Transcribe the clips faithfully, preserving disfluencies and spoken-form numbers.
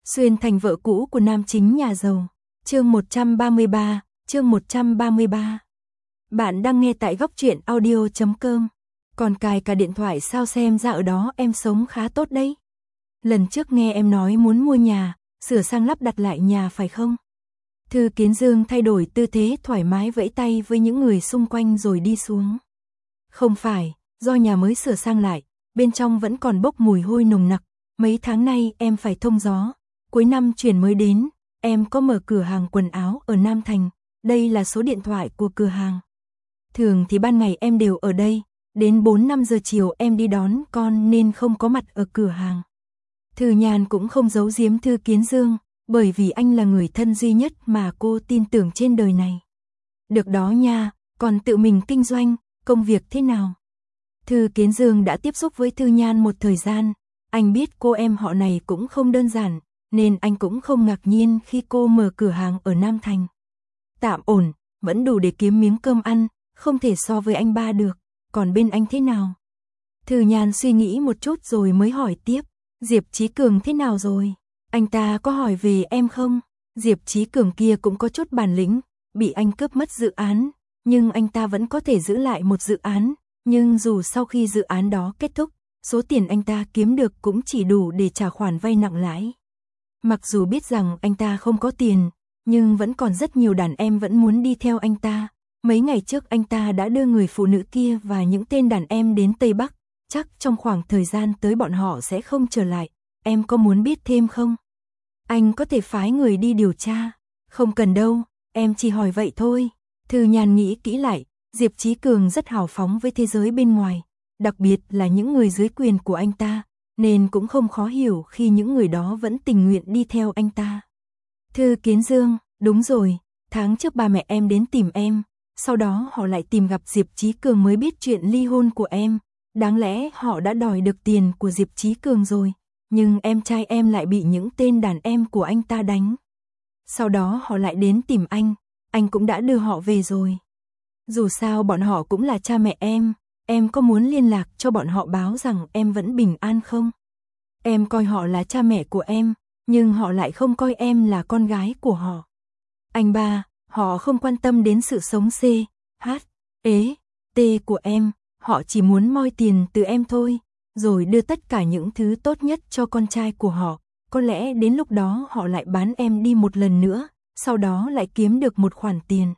Xuyên thành vợ cũ của nam chính nhà giàu. Chương một trăm ba mươi ba, chương một trăm ba mươi ba. Bạn đang nghe tại góc truyện audio chấm com. Còn cài cả điện thoại sao, xem ra ở đó em sống khá tốt đấy. Lần trước nghe em nói muốn mua nhà, sửa sang lắp đặt lại nhà phải không? Thư Kiến Dương thay đổi tư thế thoải mái vẫy tay với những người xung quanh rồi đi xuống. Không phải, do nhà mới sửa sang lại, bên trong vẫn còn bốc mùi hôi nồng nặc. Mấy tháng nay em phải thông gió. Cuối năm chuyển mới đến, em có mở cửa hàng quần áo ở Nam Thành. Đây là số điện thoại của cửa hàng. Thường thì ban ngày em đều ở đây, đến bốn năm giờ chiều em đi đón con nên không có mặt ở cửa hàng. Thư Nhan cũng không giấu giếm Thư Kiến Dương, bởi vì anh là người thân duy nhất mà cô tin tưởng trên đời này. Được đó nha, còn tự mình kinh doanh, công việc thế nào? Thư Kiến Dương đã tiếp xúc với Thư Nhan một thời gian, anh biết cô em họ này cũng không đơn giản, nên anh cũng không ngạc nhiên khi cô mở cửa hàng ở Nam Thành. Tạm ổn, vẫn đủ để kiếm miếng cơm ăn, không thể so với anh ba được, còn bên anh thế nào? Thư Nhan suy nghĩ một chút rồi mới hỏi tiếp, Diệp Chí Cường thế nào rồi? Anh ta có hỏi về em không? Diệp Chí Cường kia cũng có chút bản lĩnh, bị anh cướp mất dự án, nhưng anh ta vẫn có thể giữ lại một dự án, nhưng dù sau khi dự án đó kết thúc, số tiền anh ta kiếm được cũng chỉ đủ để trả khoản vay nặng lãi. Mặc dù biết rằng anh ta không có tiền, nhưng vẫn còn rất nhiều đàn em vẫn muốn đi theo anh ta. Mấy ngày trước anh ta đã đưa người phụ nữ kia và những tên đàn em đến Tây Bắc, chắc trong khoảng thời gian tới bọn họ sẽ không trở lại. Em có muốn biết thêm không? Anh có thể phái người đi điều tra. Không cần đâu, em chỉ hỏi vậy thôi. Thư Nhan nghĩ kỹ lại, Diệp Chí Cường rất hào phóng với thế giới bên ngoài, đặc biệt là những người dưới quyền của anh ta, nên cũng không khó hiểu khi những người đó vẫn tình nguyện đi theo anh ta. Thư Kiến Dương, đúng rồi, tháng trước ba mẹ em đến tìm em, sau đó họ lại tìm gặp Diệp Chí Cường mới biết chuyện ly hôn của em, đáng lẽ họ đã đòi được tiền của Diệp Chí Cường rồi, nhưng em trai em lại bị những tên đàn em của anh ta đánh. Sau đó họ lại đến tìm anh, anh cũng đã đưa họ về rồi. Dù sao bọn họ cũng là cha mẹ em, em có muốn liên lạc cho bọn họ báo rằng em vẫn bình an không? Em coi họ là cha mẹ của em, nhưng họ lại không coi em là con gái của họ. Anh ba, họ không quan tâm đến sự sống C, H, E, T của em, họ chỉ muốn moi tiền từ em thôi, rồi đưa tất cả những thứ tốt nhất cho con trai của họ. Có lẽ đến lúc đó họ lại bán em đi một lần nữa, sau đó lại kiếm được một khoản tiền.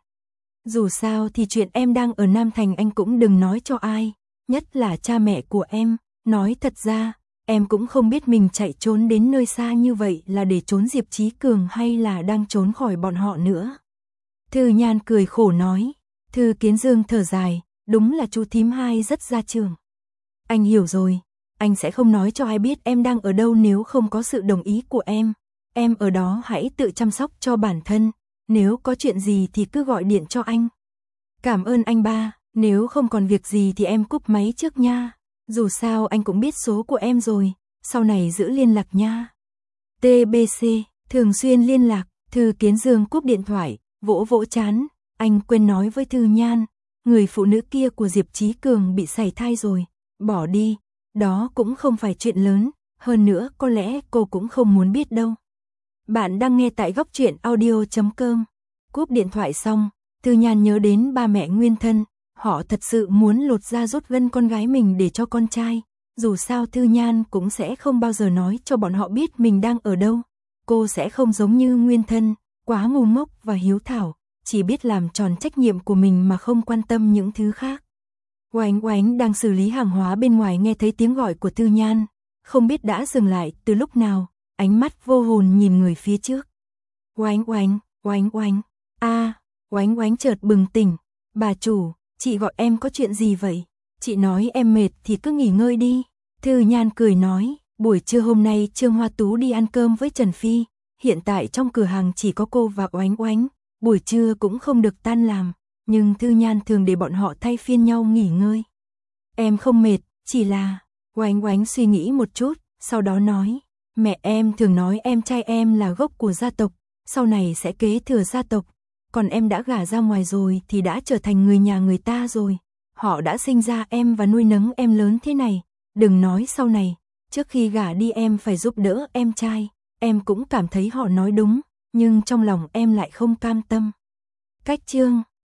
Dù sao thì chuyện em đang ở Nam Thành anh cũng đừng nói cho ai, nhất là cha mẹ của em. Nói thật ra, em cũng không biết mình chạy trốn đến nơi xa như vậy là để trốn Diệp Chí Cường hay là đang trốn khỏi bọn họ nữa. Thư Nhan cười khổ nói. Thư Kiến Dương thở dài, đúng là chú thím hai rất gia trưởng. Anh hiểu rồi, anh sẽ không nói cho ai biết em đang ở đâu nếu không có sự đồng ý của em. Em ở đó hãy tự chăm sóc cho bản thân, nếu có chuyện gì thì cứ gọi điện cho anh. Cảm ơn anh ba, nếu không còn việc gì thì em cúp máy trước nha. Dù sao anh cũng biết số của em rồi, sau này giữ liên lạc nha. tê bê xê, thường xuyên liên lạc. Thư Kiến Dương cúp điện thoại, vỗ vỗ chán, anh quên nói với Thư Nhan, người phụ nữ kia của Diệp Chí Cường bị sảy thai rồi, bỏ đi, đó cũng không phải chuyện lớn, hơn nữa có lẽ cô cũng không muốn biết đâu. Bạn đang nghe tại góc truyện audio chấm com. Cúp điện thoại xong, Thư Nhan nhớ đến ba mẹ nguyên thân, họ thật sự muốn lột da rút gân con gái mình để cho con trai, dù sao Thư Nhan cũng sẽ không bao giờ nói cho bọn họ biết mình đang ở đâu. Cô sẽ không giống như nguyên thân, quá ngu ngốc và hiếu thảo, chỉ biết làm tròn trách nhiệm của mình mà không quan tâm những thứ khác. Oánh Oánh đang xử lý hàng hóa bên ngoài nghe thấy tiếng gọi của Thư Nhan, không biết đã dừng lại từ lúc nào, ánh mắt vô hồn nhìn người phía trước. Oánh Oánh, Oánh Oánh, a, Oánh Oánh chợt bừng tỉnh, bà chủ, chị gọi em có chuyện gì vậy? Chị nói em mệt thì cứ nghỉ ngơi đi. Thư Nhan cười nói, buổi trưa hôm nay Trương Hoa Tú đi ăn cơm với Trần Phi, hiện tại trong cửa hàng chỉ có cô và Oánh Oánh, buổi trưa cũng không được tan làm, nhưng Thư Nhan thường để bọn họ thay phiên nhau nghỉ ngơi. Em không mệt, chỉ là... Oánh Oánh suy nghĩ một chút, sau đó nói, mẹ em thường nói em trai em là gốc của gia tộc, sau này sẽ kế thừa gia tộc, còn em đã gả ra ngoài rồi thì đã trở thành người nhà người ta rồi. Họ đã sinh ra em và nuôi nấng em lớn thế này, đừng nói sau này, trước khi gả đi em phải giúp đỡ em trai, em cũng cảm thấy họ nói đúng, nhưng trong lòng em lại không cam tâm. Cách chương